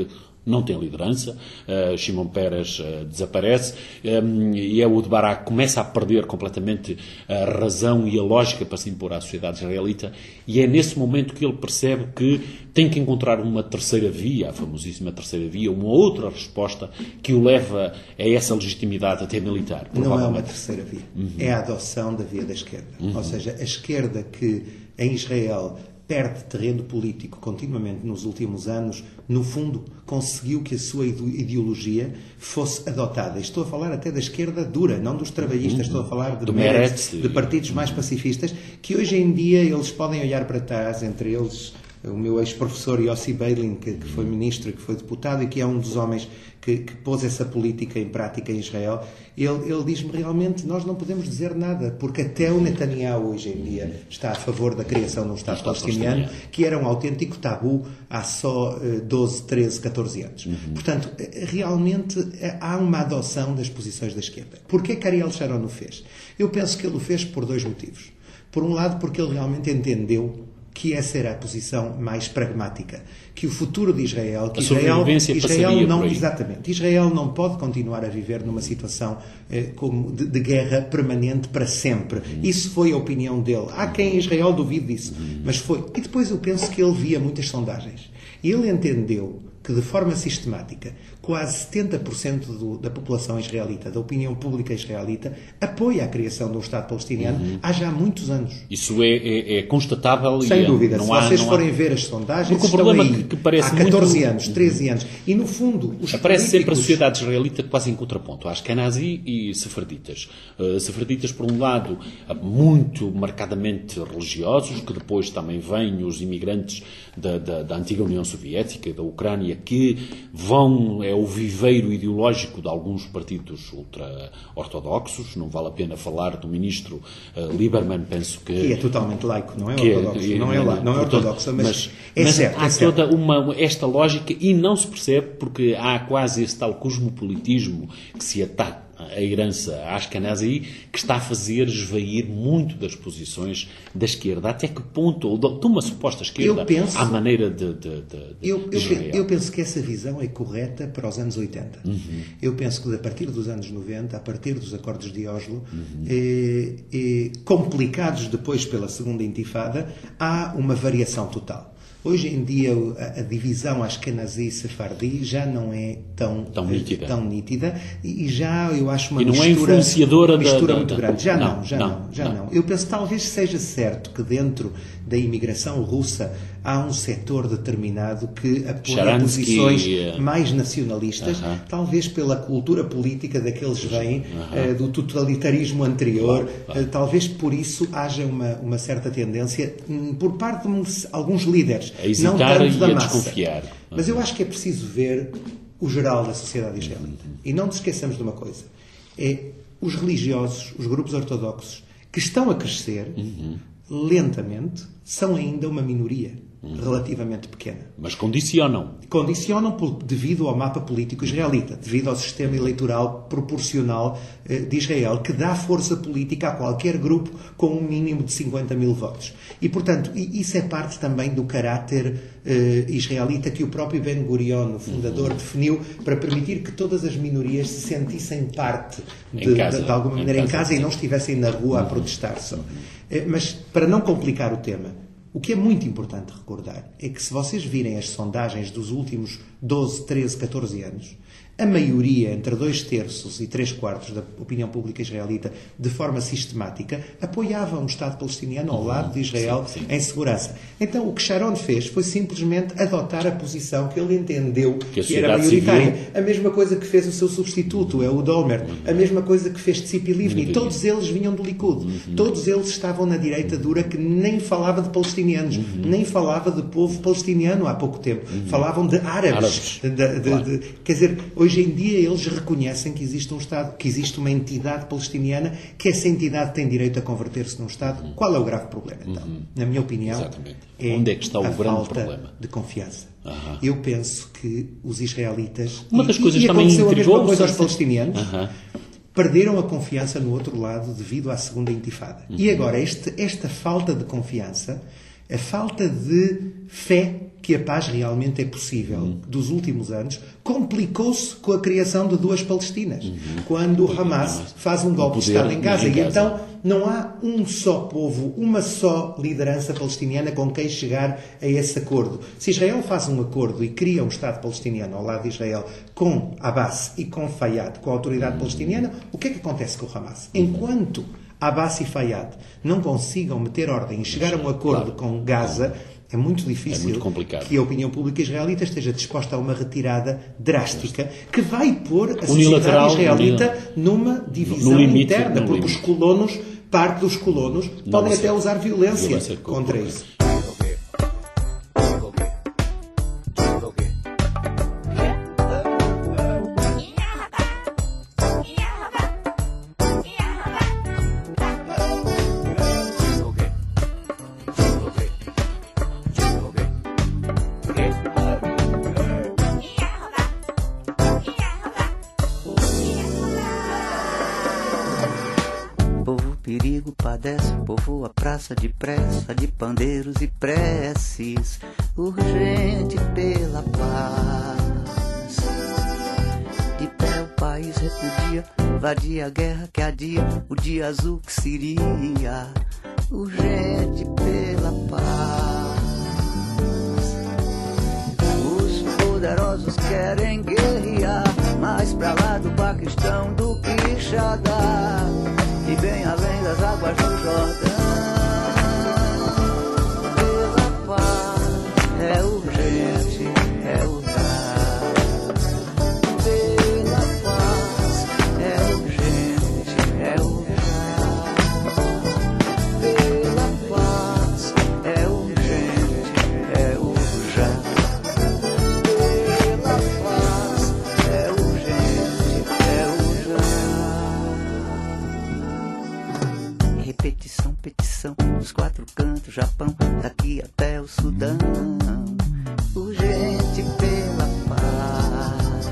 B: não tem liderança, uh, Shimon Peres uh, desaparece, um, e Ehud Barak começa a perder completamente a razão e a lógica para se impor à sociedade israelita, e é nesse momento que ele percebe que tem que encontrar uma terceira via, a famosíssima terceira via, uma outra resposta que o leva a essa legitimidade até militar.
C: Não é uma terceira via, uhum. é a adoção da via da esquerda. Uhum. Ou seja, a esquerda que em Israel perde terreno político continuamente nos últimos anos, no fundo, conseguiu que a sua ideologia fosse adotada. Estou a falar até da esquerda dura, não dos trabalhistas, estou a falar de, Meretz, de partidos mais pacifistas, que hoje em dia eles podem olhar para trás, entre eles o meu ex-professor Yossi Beilin, que, que foi ministro e que foi deputado e que é um dos homens que, que pôs essa política em prática em Israel, ele, ele diz-me realmente, nós não podemos dizer nada, porque até o Netanyahu hoje em dia está a favor da criação de um Estado palestiniano, que era um autêntico tabu há só doze, treze, catorze anos. Uhum. Portanto, realmente há uma adoção das posições da esquerda. Porquê que Ariel Sharon o fez? Eu penso que ele o fez por dois motivos. Por um lado, porque ele realmente entendeu que essa era a posição mais pragmática, que o futuro de Israel, que Israel, Israel não, exatamente, Israel não pode continuar a viver numa situação eh, como de, de guerra permanente para sempre. Uhum. Isso foi a opinião dele. Há quem em Israel duvide disso, uhum. mas foi. E depois eu penso que ele via muitas sondagens. E ele entendeu que, de forma sistemática, quase setenta por cento do, da população israelita, da opinião pública israelita, apoia a criação de um Estado palestiniano uhum. há já muitos anos.
B: Isso é, é, é constatável?
C: Sem
B: e
C: dúvida.
B: Não
C: Se
B: há,
C: vocês
B: não
C: forem
B: há...
C: ver as sondagens,
B: Porque o
C: estão
B: problema
C: aí
B: que, que parece
C: há catorze
B: muito...
C: anos, treze anos. E, no fundo, os
B: Aparece
C: políticos...
B: sempre a sociedade israelita quase em contraponto. Há Ashkenazi e sefarditas. Uh, sefarditas, por um lado, muito marcadamente religiosos, que depois também vêm os imigrantes da, da, da antiga União Soviética, da Ucrânia, que vão, é o viveiro ideológico de alguns partidos ultra-ortodoxos. Não vale a pena falar do ministro uh, Lieberman, penso que...
C: Que é totalmente laico, não é
B: que
C: ortodoxo.
B: É,
C: não, é, não, não é ortodoxo, mas, mas é
B: mas
C: certo.
B: Há
C: é certo.
B: toda uma, esta lógica e não se percebe porque há quase esse tal cosmopolitismo que se ataca a herança ashkenazi, que está a fazer esvair muito das posições da esquerda. Até que ponto, ou de uma suposta esquerda, penso, à maneira de, de, de,
C: eu,
B: de
C: Israel. Eu, eu penso que essa visão é correta para os anos oitenta. Uhum. Eu penso que a partir dos anos noventa, a partir dos acordos de Oslo, uhum. eh, eh, complicados depois pela segunda intifada, há uma variação total. Hoje em dia a, a divisão Ashkenazi e Sefardi já não é tão,
B: tão nítida,
C: tão nítida e, e já eu acho uma
B: e não
C: mistura,
B: é influenciadora
C: mistura
B: da,
C: muito
B: da,
C: grande. Já
B: não,
C: não, já
B: não,
C: não, já
B: não.
C: não. Eu penso que talvez seja certo que dentro da imigração russa há um setor determinado que apoia posições uh, mais nacionalistas, uh-huh. talvez pela cultura política daqueles vêm uh-huh. uh, do totalitarismo anterior, uh-huh. uh, talvez por isso haja uma, uma certa tendência um, por parte de alguns líderes,
B: a hesitar não tanto da
C: e a
B: massa. Desconfiar. Uh-huh.
C: Mas eu acho que é preciso ver o geral da sociedade israelita. Uh-huh. E não nos esqueçamos de uma coisa, é os religiosos, os grupos ortodoxos, que estão a crescer uh-huh. lentamente, são ainda uma minoria hum. relativamente pequena.
B: Mas condicionam.
C: Condicionam por, devido ao mapa político israelita, devido ao sistema eleitoral proporcional eh, de Israel, que dá força política a qualquer grupo com um mínimo de cinquenta mil votos. E, portanto, isso é parte também do caráter eh, israelita que o próprio Ben Gurion, o fundador, uhum. definiu para permitir que todas as minorias se sentissem parte, de, casa, de, de alguma maneira, em casa, em casa e não estivessem na rua uhum. a protestar só. Mas, para não complicar o tema, o que é muito importante recordar é que se vocês virem as sondagens dos últimos doze, treze, catorze anos, a maioria, entre dois terços e três quartos da opinião pública israelita, de forma sistemática, apoiava um Estado palestiniano ao lado de Israel sim, sim. em segurança. Então, o que Sharon fez foi simplesmente adotar a posição que ele entendeu que, que era maioritária. Civil... A mesma coisa que fez o seu substituto, é o Olmert, a mesma coisa que fez Tzipi Livni. Todos eles vinham do Likud. Uhum. Todos eles estavam na direita dura que nem falava de palestinianos, uhum. nem falava de povo palestiniano há pouco tempo. Uhum. Falavam de árabes. árabes. De, de, claro. de, de, quer dizer, hoje em dia eles reconhecem que existe um Estado, que existe uma entidade palestiniana, que essa entidade tem direito a converter-se num Estado. Uhum. Qual é o grave problema, então? Uhum. Na minha opinião,
B: Exatamente. é onde é que está o
C: a
B: grande
C: falta
B: problema
C: de confiança.
B: Uhum.
C: Eu penso que os israelitas...
B: Uma das
C: e,
B: coisas
C: e
B: também
C: aconteceu a mesma coisa aos
B: se...
C: palestinianos...
B: Uhum.
C: Perderam a confiança no outro lado devido à segunda intifada. Uhum. E agora, este, esta falta de confiança A falta de fé que a paz realmente é possível uhum. dos últimos anos complicou-se com a criação de duas Palestinas. Uhum. Quando o Hamas faz um golpe de Estado em Gaza. E então não há um só povo, uma só liderança palestiniana com quem chegar a esse acordo. Se Israel faz um acordo e cria um Estado palestiniano ao lado de Israel com Abbas e com Fayyad, com a autoridade uhum. palestiniana, o que é que acontece com o Hamas? Enquanto Abbas e Fayyad não consigam meter ordem e chegar a um acordo claro. com Gaza, é muito difícil é muito que a opinião pública israelita esteja disposta a uma retirada drástica que vai pôr a sociedade israelita numa divisão limite, interna, porque limite. os colonos, parte dos colonos, não podem até usar violência, violência contra isso.
F: Povoa a praça depressa, de pandeiros e preces, urgente pela paz. De pé o país repudia, vadia a guerra que adia, o dia azul que seria, urgente pela paz. Os poderosos querem guerrear, mais pra lá do Paquistão do que Xadá, e bem além das águas do Jordão. Pela paz é urgente, é urgente. Pela paz é urgente, é urgente. Pela paz é urgente, é urgente. Pela paz é urgente, é urgente. Repetição, petição, dos quatro cantos, Japão, daqui até o Sudão, urgente pela paz.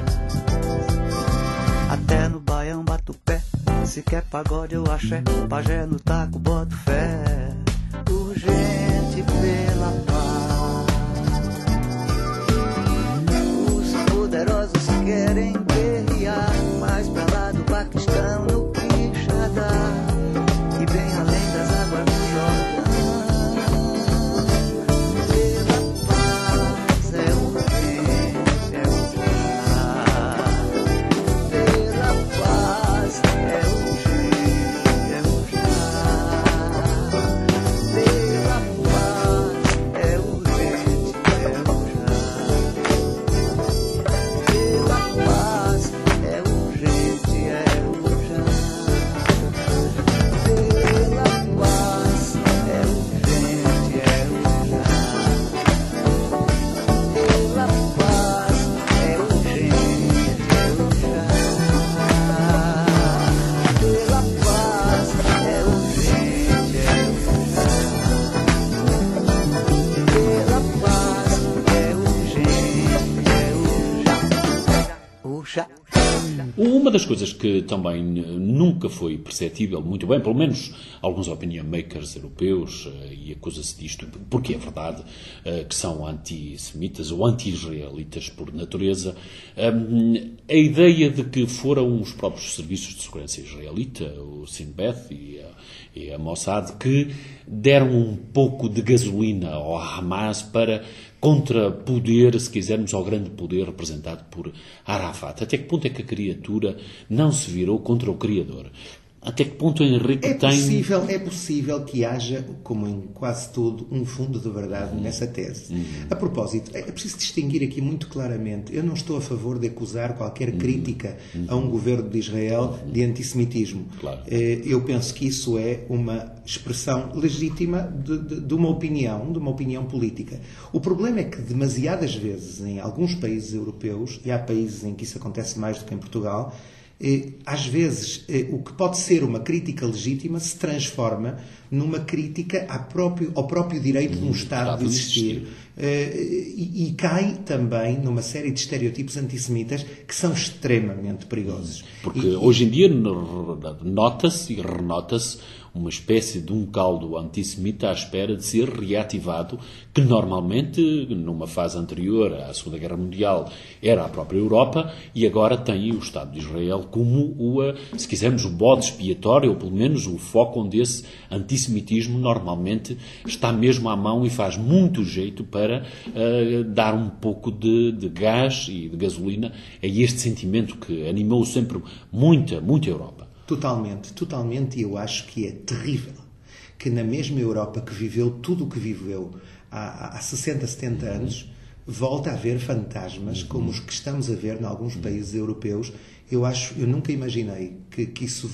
F: Até no Baião bato pé, se quer pagode eu axé, pajé no taco boto fé, urgente pela paz. Os poderosos querem guerrear, mais pra lá do Paquistão no Quixadá, e bem além das águas do Jordão. Pela paz é urgente, é urgente. Pela paz é urgente, é urgente. Pela paz é urgente, é urgente. Pela paz é urgente, é urgente.
B: Uma das coisas que também nunca foi perceptível muito bem, pelo menos alguns opinion makers europeus, e acusa-se disto, porque é verdade, que são antissemitas ou anti-israelitas por natureza, a ideia de que foram os próprios serviços de segurança israelita, o Shin Bet e a, e a Mossad, que deram um pouco de gasolina ao Hamas para contrapoder, se quisermos, ao grande poder representado por Arafat. Até que ponto é que a criatura não se virou contra o Criador? Até que ponto Henrique
C: é
B: tem...
C: Possível, é possível que haja, como em quase tudo, um fundo de verdade uhum. nessa tese. Uhum. A propósito, é preciso distinguir aqui muito claramente. Eu não estou a favor de acusar qualquer uhum. crítica uhum. a um governo de Israel uhum. de antissemitismo.
B: Claro.
C: Eu penso que isso é uma expressão legítima de, de, de uma opinião, de uma opinião política. O problema é que demasiadas vezes, em alguns países europeus, e há países em que isso acontece mais do que em Portugal, às vezes o que pode ser uma crítica legítima se transforma numa crítica ao próprio, ao próprio direito de um Estado de existir. e, e cai também numa série de estereotipos antissemitas que são extremamente perigosos.
B: Porque
C: e,
B: hoje em dia nota-se e renota-se uma espécie de um caldo antissemita à espera de ser reativado, que normalmente, numa fase anterior à Segunda Guerra Mundial, era a própria Europa, e agora tem o Estado de Israel como, o, se quisermos, o bode expiatório, ou pelo menos o foco onde esse antissemitismo normalmente está mesmo à mão e faz muito jeito para uh, dar um pouco de, de gás e de gasolina a este sentimento que animou sempre muita, muita Europa.
C: Totalmente, totalmente, e eu acho que é terrível que na mesma Europa que viveu tudo o que viveu há, há sessenta, setenta anos, volta a haver fantasmas como os que estamos a ver em alguns países europeus. Eu acho, eu nunca imaginei que, que isso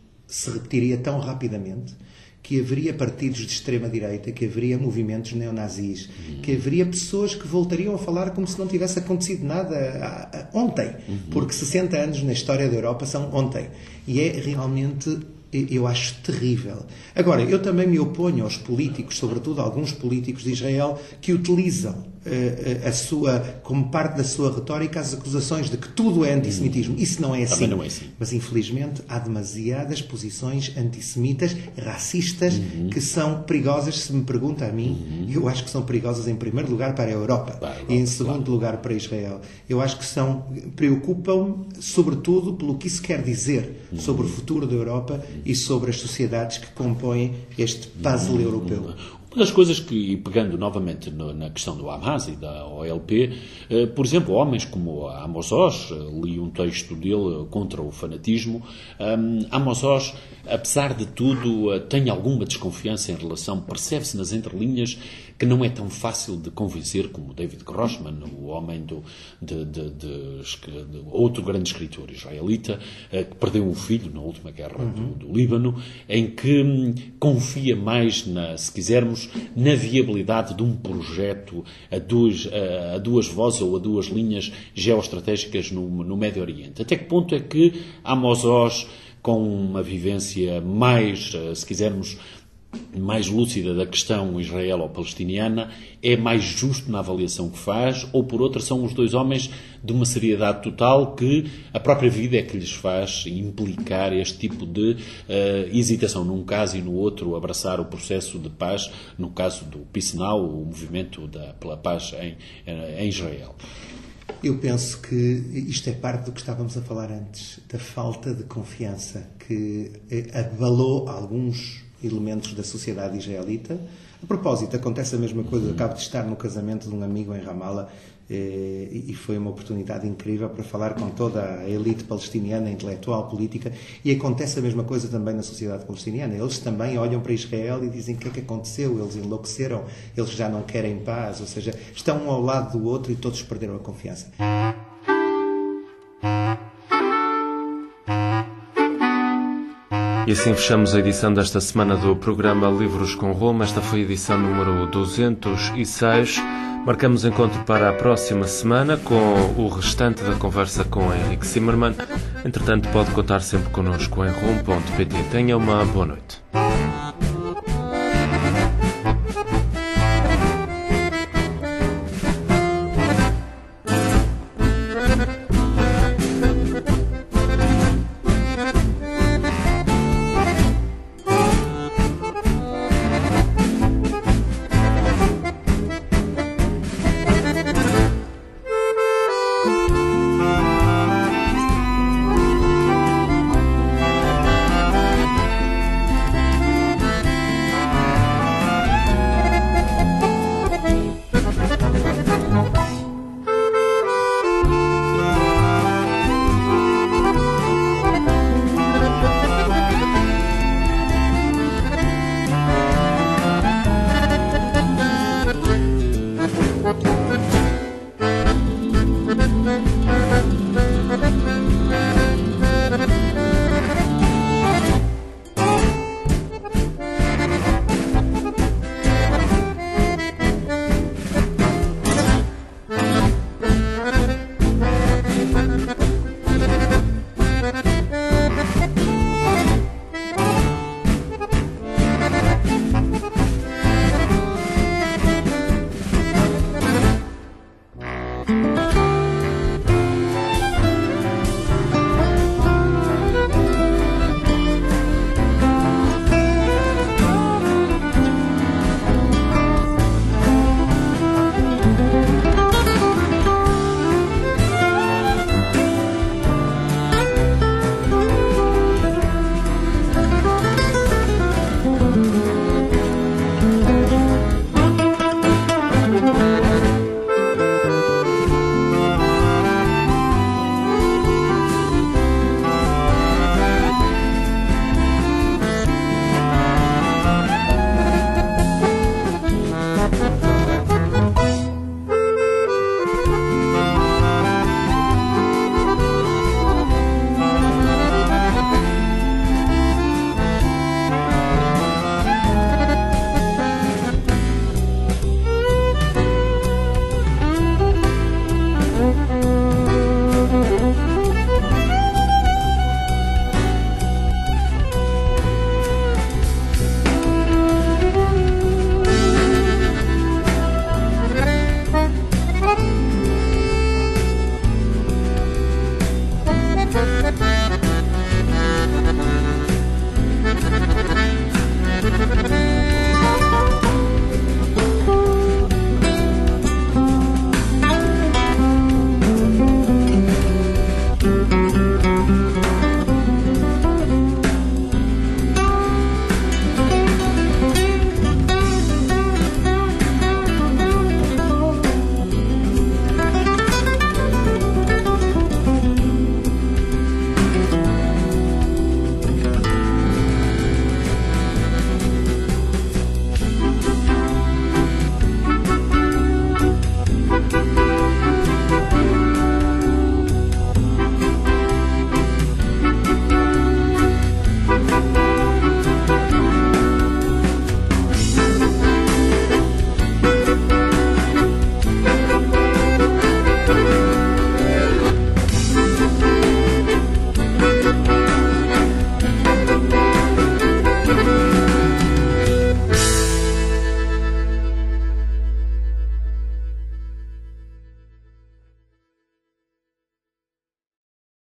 C: se repetiria tão rapidamente, que haveria partidos de extrema-direita, que haveria movimentos neonazis, uhum. que haveria pessoas que voltariam a falar como se não tivesse acontecido nada ontem, uhum. porque sessenta anos na história da Europa são ontem. E é realmente, eu acho, terrível. Agora, eu também me oponho aos políticos, sobretudo alguns políticos de Israel, que utilizam uh, a sua, como parte da sua retórica, as acusações de que tudo é antissemitismo. Isso não é assim.
B: Não é assim.
C: Mas, infelizmente, há demasiadas posições antissemitas, racistas, uhum. que são perigosas, se me pergunta a mim. Uhum. Eu acho que são perigosas, em primeiro lugar, para a Europa, para a Europa e, em segundo claro. lugar, para Israel. Eu acho que são, preocupam, sobretudo, pelo que isso quer dizer uhum. sobre o futuro da Europa uhum. e sobre as sociedades que compõem este puzzle uhum. europeu.
B: Uma das coisas que, pegando novamente no, na questão do Hamas e da O L P, eh, por exemplo, homens como Amos Oz, li um texto dele contra o fanatismo, um, Amos Oz, apesar de tudo, tem alguma desconfiança em relação, percebe-se nas entrelinhas, que não é tão fácil de convencer como David Grossman, o homem do, de, de, de, de outro grande escritor israelita, eh, que perdeu um filho na última guerra uhum. do, do Líbano, em que hum, confia mais, na, se quisermos, na viabilidade de um projeto a duas, a, a duas vozes ou a duas linhas geoestratégicas no, no Médio Oriente. Até que ponto é que Amos Oz, com uma vivência mais, se quisermos, mais lúcida da questão israelo-palestiniana, é mais justo na avaliação que faz, ou por outra são os dois homens de uma seriedade total que a própria vida é que lhes faz implicar este tipo de uh, hesitação num caso e no outro, abraçar o processo de paz, no caso do Peace Now, o movimento da, pela paz em, em Israel?
C: Eu penso que isto é parte do que estávamos a falar antes, da falta de confiança que abalou alguns elementos da sociedade israelita. A propósito, acontece a mesma coisa. Eu acabo de estar no casamento de um amigo em Ramallah eh, e foi uma oportunidade incrível para falar com toda a elite palestiniana, intelectual, política, e acontece a mesma coisa também na sociedade palestiniana. Eles também olham para Israel e dizem o que é que aconteceu, eles enlouqueceram, eles já não querem paz, ou seja, estão um ao lado do outro e todos perderam a confiança.
A: E assim fechamos a edição desta semana do programa Livros com Roma. Esta foi a edição número duzentos e seis. Marcamos encontro para a próxima semana com o restante da conversa com Henrique Zimmermann. Entretanto, pode contar sempre connosco em rum ponto pt. Tenha uma boa noite.